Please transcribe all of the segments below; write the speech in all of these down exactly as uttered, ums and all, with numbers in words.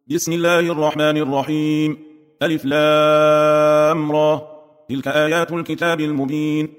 بسم الله الرحمن الرحيم. ألف لام را. تلك آيات الكتاب المبين.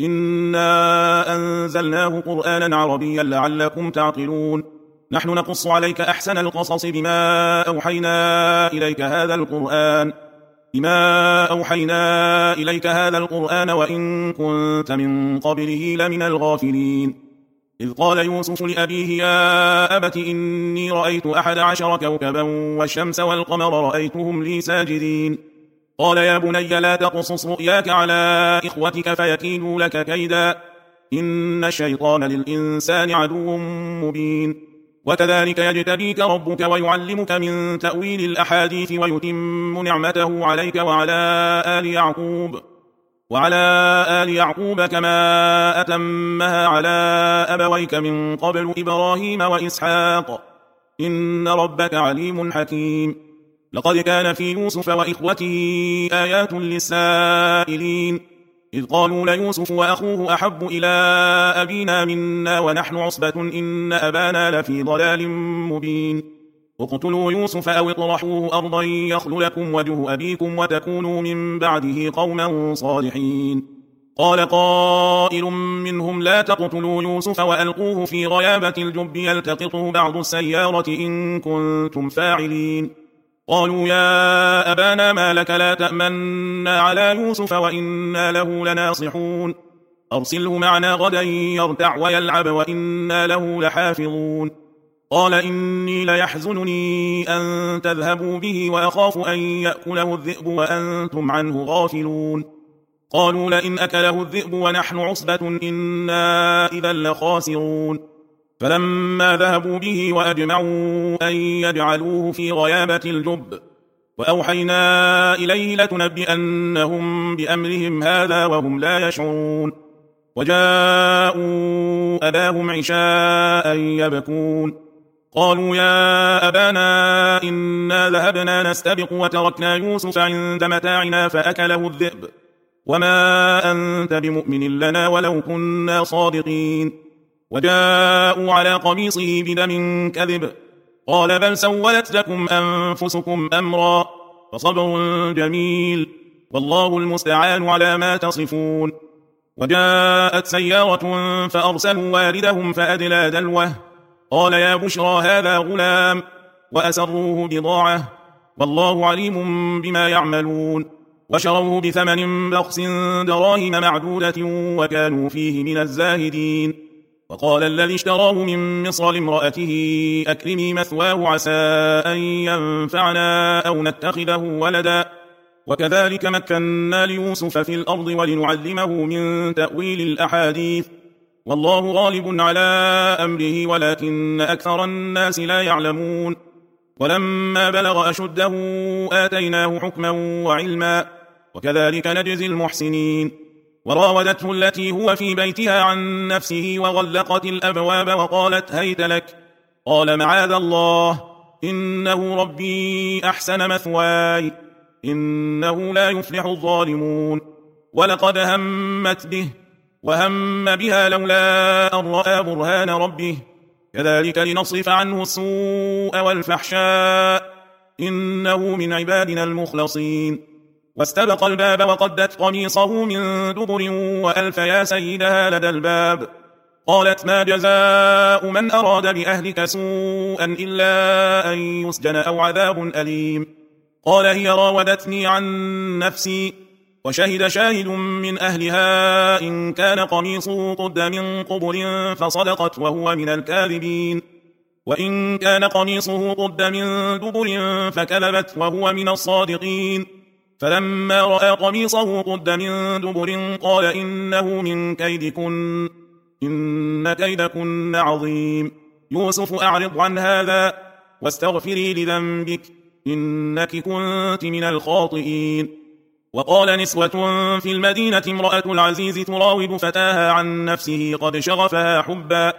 إنا أنزلناه قرآنا عربيا لعلكم تعقلون. نحن نقص عليك أحسن القصص بما أوحينا إليك هذا القرآن بما أوحينا إليك هذا القرآن وإن كنت من قبله لمن الغافلين. إذ قال يوسف لأبيه يا أبت إني رأيت أحد عشر كوكبا والشمس والقمر رأيتهم لي ساجدين. قال يا بني لا تقصص رؤياك على إخوتك فيكيدوا لك كيدا إن الشيطان للإنسان عدو مبين. وكذلك يجتبيك ربك ويعلمك من تأويل الأحاديث ويتم نعمته عليك وعلى آل يعقوب وعلى آل يعقوب كما أتمها على أبويك من قبل إبراهيم وإسحاق إن ربك عليم حكيم. لقد كان في يوسف وإخوته آيات للسائلين إذ قالوا ليوسف وأخوه أحب إلى أبينا منا ونحن عصبة إن أبانا لفي ضلال مبين. اقتلوا يوسف أو اطرحوه أرضا يخل لكم وجه أبيكم وتكونوا من بعده قوما صالحين. قال قائل منهم لا تقتلوا يوسف وألقوه في غيابة الجب يلتقطه بعض السيارة إن كنتم فاعلين. قالوا يا أبانا ما لك لا تأمنا على يوسف وإنا له لناصحون أرسله معنا غدا يرتع ويلعب وإنا له لحافظون. قال إني ليحزنني أن تذهبوا به وأخاف أن يأكله الذئب وأنتم عنه غافلون. قالوا لئن أكله الذئب ونحن عصبة إنا إذا لخاسرون. فلما ذهبوا به وأجمعوا أن يجعلوه في غيابة الجب وأوحينا إليه لتنبئنهم بأمرهم هذا وهم لا يشعرون. وجاءوا أباهم عشاء يبكون. قالوا يا أبانا إنا ذهبنا نستبق وتركنا يوسف عند متاعنا فأكله الذئب وما أنت بمؤمن لنا ولو كنا صادقين. وجاءوا على قميصه بدم كذب قال بل سولت لكم أنفسكم أمرا فصبر جميل والله المستعان على ما تصفون. وجاءت سيارة فأرسلوا واردهم فأدلى دلوه قال يا بشرى هذا غلام وأسروه بضاعة والله عليم بما يعملون. وشروه بثمن بخس دراهم معدودة وكانوا فيه من الزاهدين. وقال الذي اشتراه من مصر لامرأته أكرمي مثواه عسى أن ينفعنا أو نتخذه ولدا وكذلك مكنا ليوسف في الأرض ولنعلمه من تأويل الأحاديث والله غالب على أمره ولكن أكثر الناس لا يعلمون. ولما بلغ أشده آتيناه حكما وعلما وكذلك نجزي المحسنين. وراودته التي هو في بيتها عن نفسه وغلقت الأبواب وقالت هيت لك قال معاذ الله إنه ربي أحسن مثواي إنه لا يفلح الظالمون. ولقد همت به وهم بها لولا أن رأى برهان ربه كذلك لنصرف عنه السوء والفحشاء إنه من عبادنا المخلصين. واستبق الباب وقدت قميصه من دبر وألف يا سيدها لدى الباب قالت ما جزاء من أراد بأهلك سوءا إلا أن يسجن أو عذاب أليم. قال هي راودتني عن نفسي وشهد شاهد من أهلها إن كان قميصه قد من قبل فصدقت وهو من الكاذبين وإن كان قميصه قد من دبر فكذبت وهو من الصادقين. فلما رأى قميصه قد من دبر قال إنه من كيدكن إن كيدكن عظيم. يوسف أعرض عن هذا واستغفري لذنبك إنك كنت من الخاطئين. وقال نسوة في المدينة امرأة العزيز تراود فتاها عن نفسه قد شغفها حبا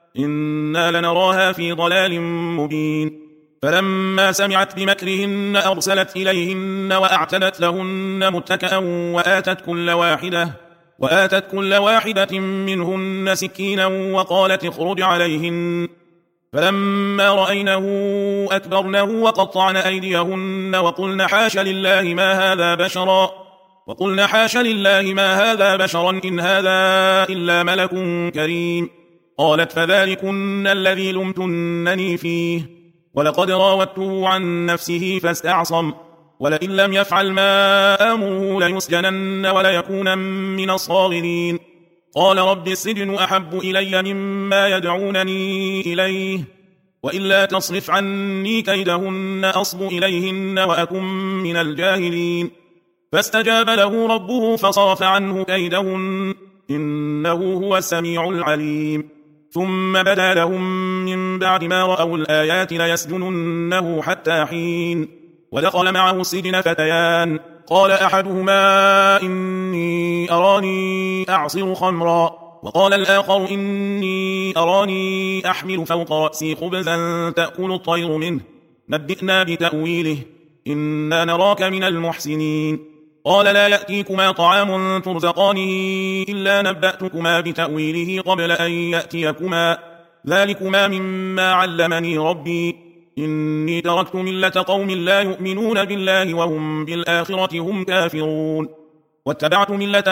إنا لنراها في ضلال مبين. فلما سمعت بمكرهن أرسلت إليهن وأعتدت لهن متكئا وآتت كل واحدة وآتت كل واحدة منهن سكينا وقالت اخرج عليهن فلما رأينه أكبرنه وقطعن أيديهن وقلن حاش لله ما هذا بشرا وقلن حاش لله ما هذا بشرا إن هذا إلا ملك كريم. قالت فذلكن الذي لمتنني فيه ولقد راودته عن نفسه فاستعصم ولئن لم يفعل ما آمره ليسجنن وليكون من الصاغرين. قال رب السجن أحب إلي مما يدعونني إليه وإلا تصرف عني كيدهن أصب إليهن وأكن من الجاهلين. فاستجاب له ربه فصرف عنه كيدهن إنه هو السميع العليم. ثم بدا لهم من بعد ما رأوا الآيات ليسجننه حتى حين. ودخل معه السجن فتيان قال أحدهما إني أراني أعصر خمرا وقال الآخر إني أراني أحمل فوق رأسي خبزا تأكل الطير منه نبئنا بتأويله إنا نراك من المحسنين. قال لا يأتيكما طعام ترزقانه إلا نبأتكما بتأويله قبل أن يأتيكما ذلكما مما علمني ربي إني تركت ملة قوم لا يؤمنون بالله وهم بالآخرة هم كافرون واتبعت ملة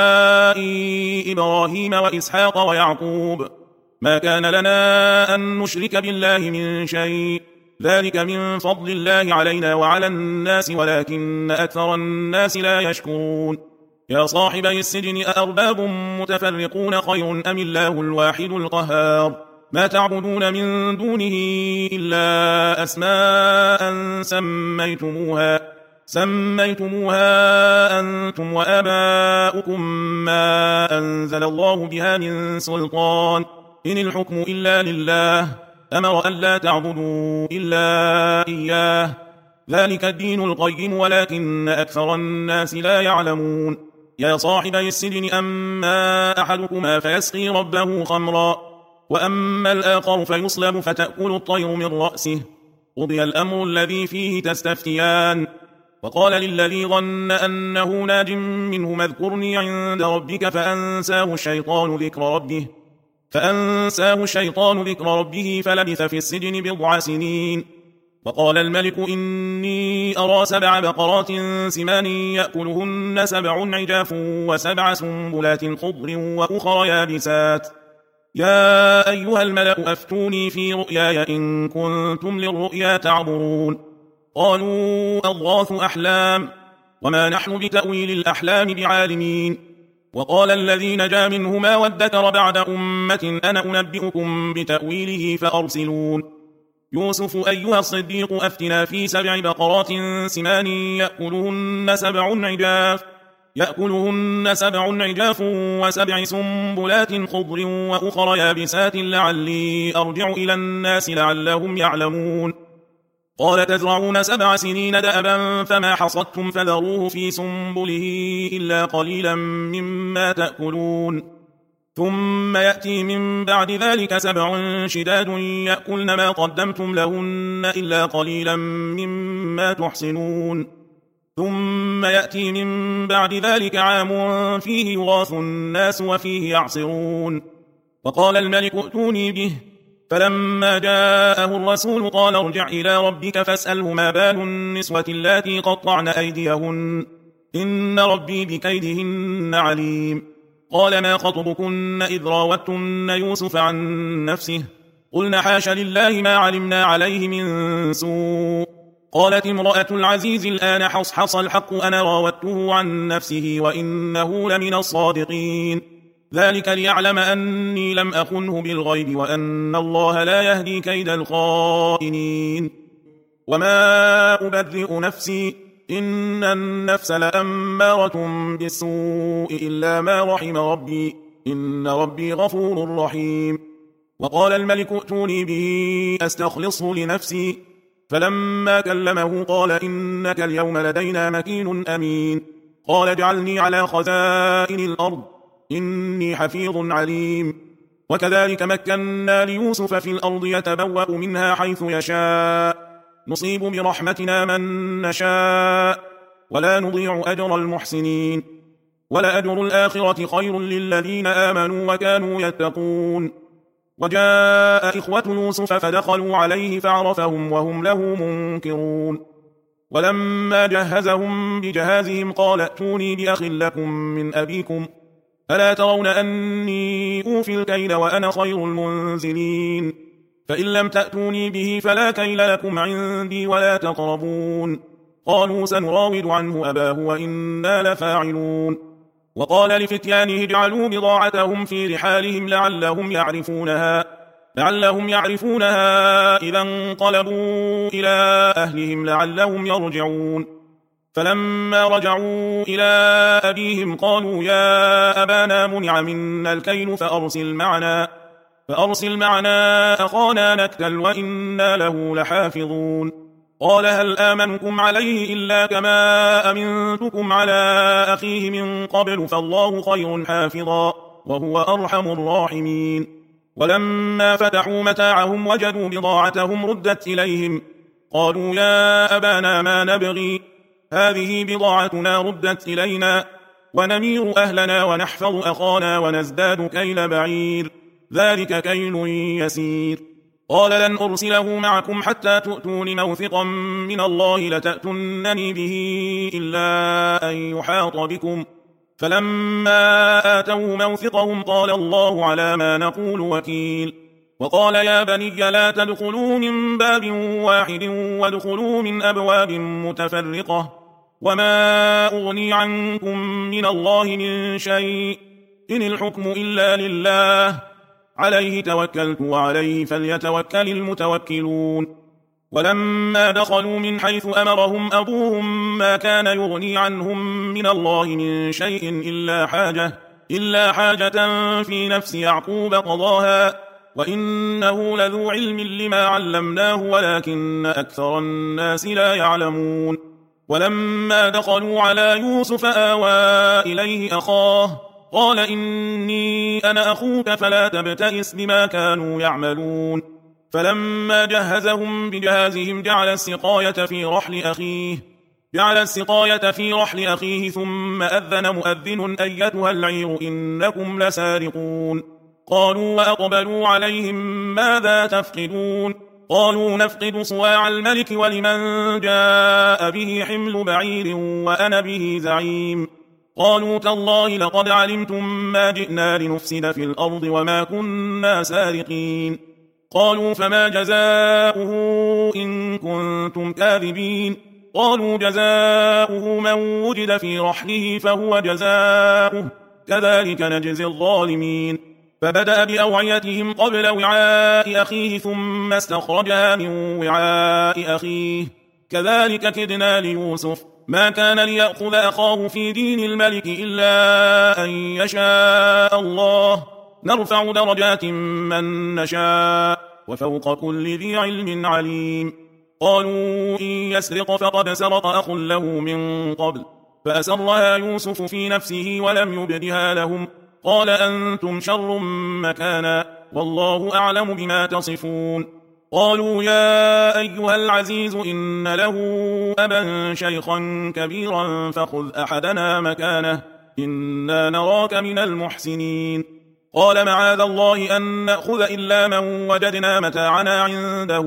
آبائي إبراهيم وإسحاق ويعقوب ما كان لنا أن نشرك بالله من شيء ذلك من فضل الله علينا وعلى الناس ولكن أكثر الناس لا يشكرون. يا صاحبي السجن أأرباب متفرقون خير أم الله الواحد القهار ما تعبدون من دونه إلا أسماء سميتموها سميتموها أنتم وآباؤكم ما أنزل الله بها من سلطان إن الحكم إلا لله أمر أن لا تعبدوا إلا إياه ذلك الدين القيم ولكن أكثر الناس لا يعلمون. يا صاحبي السجن أما أحدكما فيسقي ربه خمرا وأما الآخر فيصلب فتأكل الطير من رأسه قضي الأمر الذي فيه تستفتيان. وقال للذي ظن أنه ناج منه اذكرني عند ربك فأنساه الشيطان ذكر ربه فأنساه الشيطان ذكر ربه فلبث في السجن بضع سنين. وقال الملك إني أرى سبع بقرات سمان يأكلهن سبع عجاف وسبع سنبلات خضر وأخر يابسات يا أيها الملأ أفتوني في رؤياي إن كنتم للرؤيا تعبرون. قالوا أضغاث أحلام وما نحن بتأويل الأحلام بعالمين. وقال الذي نجا منهما وادكر بعد أمة أنا أنبئكم بتأويله فأرسلون. يوسف أيها الصديق أفتنا في سبع بقرات سمان يأكلهن سبع عجاف يأكلهن سبع عجاف وسبع سنبلات خضر وأخر يابسات لعلي أرجع إلى الناس لعلهم يعلمون. قال تزرعون سبع سنين دأبا فما حصدتم فذروه في سنبله إلا قليلا مما تأكلون ثم يأتي من بعد ذلك سبع شداد يأكلن ما قدمتم لهن إلا قليلا مما تحصنون ثم يأتي من بعد ذلك عام فيه يغاث الناس وفيه يعصرون. وقال الملك ائتوني به فلما جاءه الرسول قال ارجع إلى ربك فاسأله ما بال النسوة اللاتي قطعن أيديهن إن ربي بكيدهن عليم. قال ما خطبكن إذ راوتن يوسف عن نفسه قلنا حاش لله ما علمنا عليه من سوء. قالت امرأة العزيز الآن حصحص الحق أنا راودته عن نفسه وإنه لمن الصادقين ذلك ليعلم أني لم أخنه بالغيب وأن الله لا يهدي كيد الخائنين. وما أبرئ نفسي إن النفس لأمارة بالسوء إلا ما رحم ربي إن ربي غفور رحيم. وقال الملك ائتوني به أستخلصه لنفسي فلما كلمه قال إنك اليوم لدينا مكين أمين. قال اجعلني على خزائن الأرض إني حفيظ عليم. وكذلك مكنا ليوسف في الأرض يتبوأ منها حيث يشاء نصيب برحمتنا من نشاء ولا نضيع أجر المحسنين ولأجر الآخرة خير للذين آمنوا وكانوا يتقون. وجاء إخوة يوسف فدخلوا عليه فعرفهم وهم له منكرون ولما جهزهم بجهازهم قال ائتوني بأخ لكم من أبيكم ألا ترون أني أوفي الكيل وأنا خير المنزلين فإن لم تأتوني به فلا كيل لكم عندي ولا تقربون قالوا سنراود عنه أباه وإنا لفاعلون وقال لفتيانه اجعلوا بضاعتهم في رحالهم لعلهم يعرفونها لعلهم يعرفونها إذا انقلبوا إلى أهلهم لعلهم يرجعون فلما رجعوا إلى أبيهم قالوا يا أبانا منع منا الكيل فأرسل معنا فأرسل معنا أخانا نكتل وإنا له لحافظون قال هل آمنكم عليه إلا كما أمنتكم على أخيه من قبل فالله خير حافظا وهو أرحم الراحمين ولما فتحوا متاعهم وجدوا بضاعتهم ردت إليهم قالوا يا أبانا ما نبغي هذه بضاعتنا ردت إلينا ونمير أهلنا ونحفظ أخانا ونزداد كيل بعير ذلك كيل يسير قال لن أرسله معكم حتى تؤتون موثقا من الله لتأتنني به إلا أن يحاط بكم فلما آتوا موثقهم قال الله على ما نقول وكيل وقال يا بني لا تدخلوا من باب واحد وادخلوا من أبواب متفرقة وما أغني عنكم من الله من شيء إن الحكم إلا لله عليه توكلت وعليه فليتوكل المتوكلون ولما دخلوا من حيث أمرهم أبوهم ما كان يغني عنهم من الله من شيء إلا حاجة, إلا حاجة في نفس يعقوب قضاها وإنه لذو علم لما علمناه ولكن أكثر الناس لا يعلمون ولما دخلوا على يوسف آوى إليه أخاه قال إني أنا أخوك فلا تبتئس بما كانوا يعملون فلما جهزهم بجهازهم جعل السقاية في رحل أخيه جعل السقاية في رحل أخيه ثم أذن مؤذن أيتها العير إنكم لسارقون قالوا وأقبلوا عليهم ماذا تفقدون قالوا نفقد صواع الملك ولمن جاء به حمل بعير وأنا به زعيم قالوا تالله لقد علمتم ما جئنا لنفسد في الأرض وما كنا سارقين قالوا فما جزاؤه إن كنتم كاذبين قالوا جزاؤه من وجد في رحله فهو جزاؤه كذلك نجزي الظالمين فبدأ بأوعيتهم قبل وعاء أخيه ثم استخرجها من وعاء أخيه كذلك كدنا ليوسف ما كان ليأخذ أخاه في دين الملك إلا أن يشاء الله نرفع درجات من نشاء وفوق كل ذي علم عليم قالوا إن يسرق فقد سرق أخ له من قبل فأسرها يوسف في نفسه ولم يبدها لهم قال أنتم شر مكانا والله أعلم بما تصفون قالوا يا أيها العزيز إن له أبا شيخا كبيرا فخذ أحدنا مكانه إنا نراك من المحسنين قال معاذ الله أن نأخذ إلا من وجدنا متاعنا عنده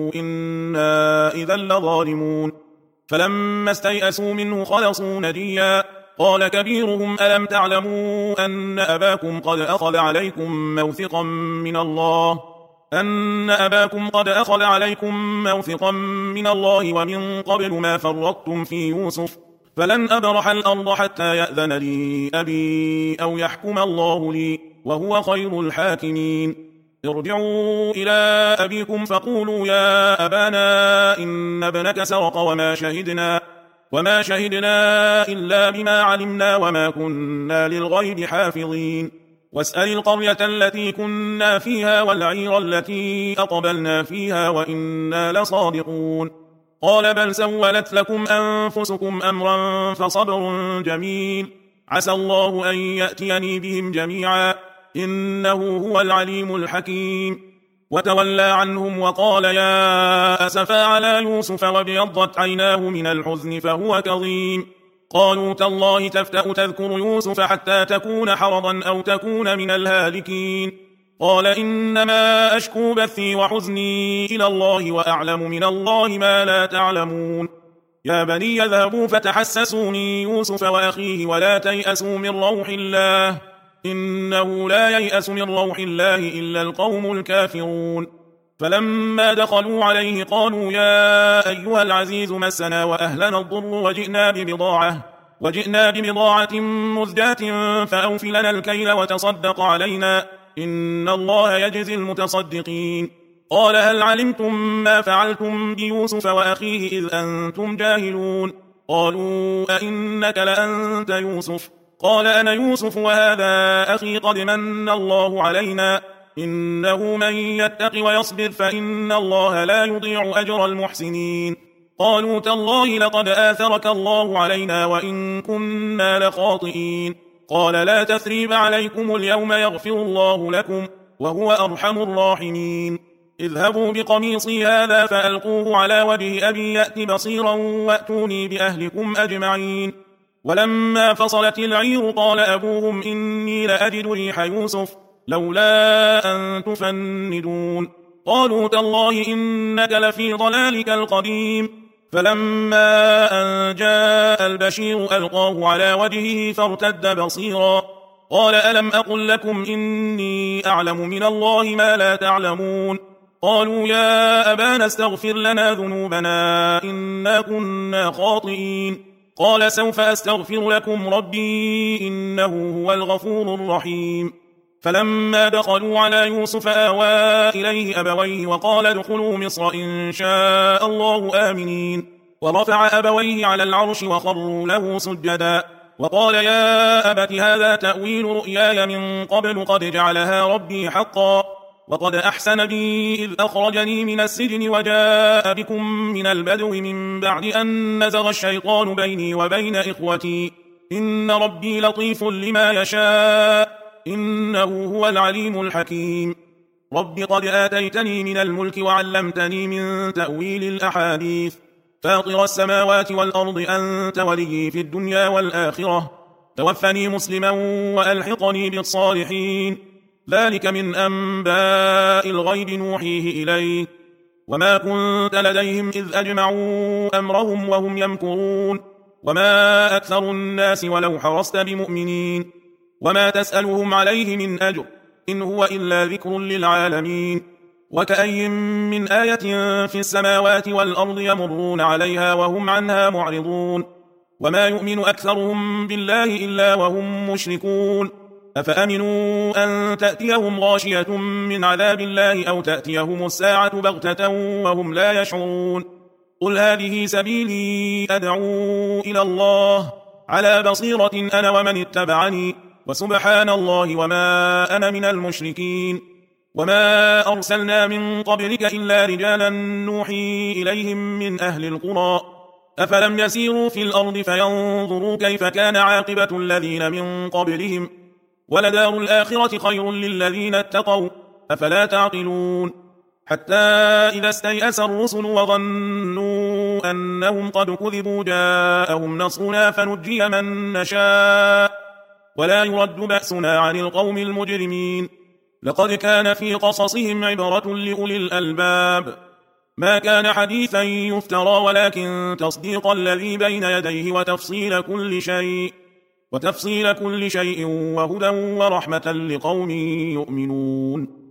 إنا إذا لظالمون فلما استيئسوا منه خلصوا نجيا قال كبيرهم ألم تعلموا أن أباكم قد أخذ عليكم موثقا من الله أن أباكم قد أخذ عليكم موثقا من الله ومن قبل ما فرطتم في يوسف فلن أبرح الأرض حتى يأذن لي أبي أو يحكم الله لي وهو خير الحاكمين ارجعوا إلى أبيكم فقولوا يا أبانا إن ابنك سرق وما شهدنا وما شهدنا إلا بما علمنا وما كنا للغيب حافظين واسأل القرية التي كنا فيها والعير التي أقبلنا فيها وإنا لصادقون قال بل سولت لكم أنفسكم أمرا فصبر جميل عسى الله أن يأتيني بهم جميعا إنه هو العليم الحكيم وتولى عنهم وقال يا أسفا على يوسف وابيضت عيناه من الحزن فهو كظيم قالوا تالله تفتأ تذكر يوسف حتى تكون حرضا أو تكون من الهالكين قال إنما أشكو بثي وحزني إلى الله وأعلم من الله ما لا تعلمون يا بني يذهبوا فتحسسوا من يوسف وأخيه ولا تيأسوا من روح الله إنه لا ييأس من روح الله إلا القوم الكافرون فلما دخلوا عليه قالوا يا أيها العزيز مسنا وأهلنا الضر وجئنا ببضاعة وجئنا ببضاعة مزجاة فأوف لنا الكيل وتصدق علينا إن الله يجزي المتصدقين قال هل علمتم ما فعلتم بيوسف وأخيه إذ أنتم جاهلون قالوا أئنك لأنت يوسف قال أنا يوسف وهذا أخي قد من الله علينا إنه من يتق ويصبر فإن الله لا يضيع أجر المحسنين قالوا تالله لقد آثرك الله علينا وإن كنا لخاطئين قال لا تثريب عليكم اليوم يغفر الله لكم وهو أرحم الراحمين اذهبوا بقميصي هذا فألقوه على وجه أبي يأت بصيرا وأتوني بأهلكم أجمعين ولما فصلت العير قال أبوهم إني لأجد ريح يوسف لولا أن تفندون قالوا تالله إنك لفي ضلالك القديم فلما أن جاء البشير ألقاه على وجهه فارتد بصيرا قال ألم أقل لكم إني أعلم من الله ما لا تعلمون قالوا يا أبانا استغفر لنا ذنوبنا إنا كنا خاطئين قال سوف أستغفر لكم ربي إنه هو الغفور الرحيم فلما دخلوا على يوسف آوى إليه أبويه وقال ادخلوا مصر إن شاء الله آمنين ورفع أبويه على العرش وخروا له سجدا وقال يا أبت هذا تأويل رؤياي من قبل قد جعلها ربي حقا وقد أحسن بي إذ أخرجني من السجن وجاء بكم من البدو من بعد أن نزغ الشيطان بيني وبين إخوتي إن ربي لطيف لما يشاء إنه هو العليم الحكيم رب قد آتيتني من الملك وعلمتني من تأويل الأحاديث فاطر السماوات والأرض أنت ولي في الدنيا والآخرة توفني مسلما وألحقني بالصالحين ذلك من أنباء الغيب نوحيه إليك وما كنت لديهم إذ أجمعوا أمرهم وهم يمكرون وما أكثر الناس ولو حرصت بمؤمنين وما تسألهم عليه من أجر إن هو إلا ذكر للعالمين وكأي من آية في السماوات والأرض يمرون عليها وهم عنها معرضون وما يؤمن أكثرهم بالله إلا وهم مشركون أفأمنوا أن تأتيهم غاشية من عذاب الله أو تأتيهم الساعة بغتة وهم لا يشعرون قل هذه سبيلي أدعو إلى الله على بصيرة أنا ومن اتبعني وسبحان الله وما أنا من المشركين وما أرسلنا من قبلك إلا رجالا نوحي إليهم من أهل القرى أفلم يسيروا في الأرض فينظروا كيف كان عاقبة الذين من قبلهم ولدار الآخرة خير للذين اتقوا أفلا تعقلون حتى إذا استيأس الرسل وظنوا أنهم قد كذبوا جاءهم نصرنا فنجي من نشاء ولا يرد بأسنا عن القوم المجرمين لقد كان في قصصهم عبرة لأولي الألباب ما كان حديثا يفترى ولكن تصديق الذي بين يديه وتفصيل كل شيء وتفصيل كل شيء وهدى ورحمة لقوم يؤمنون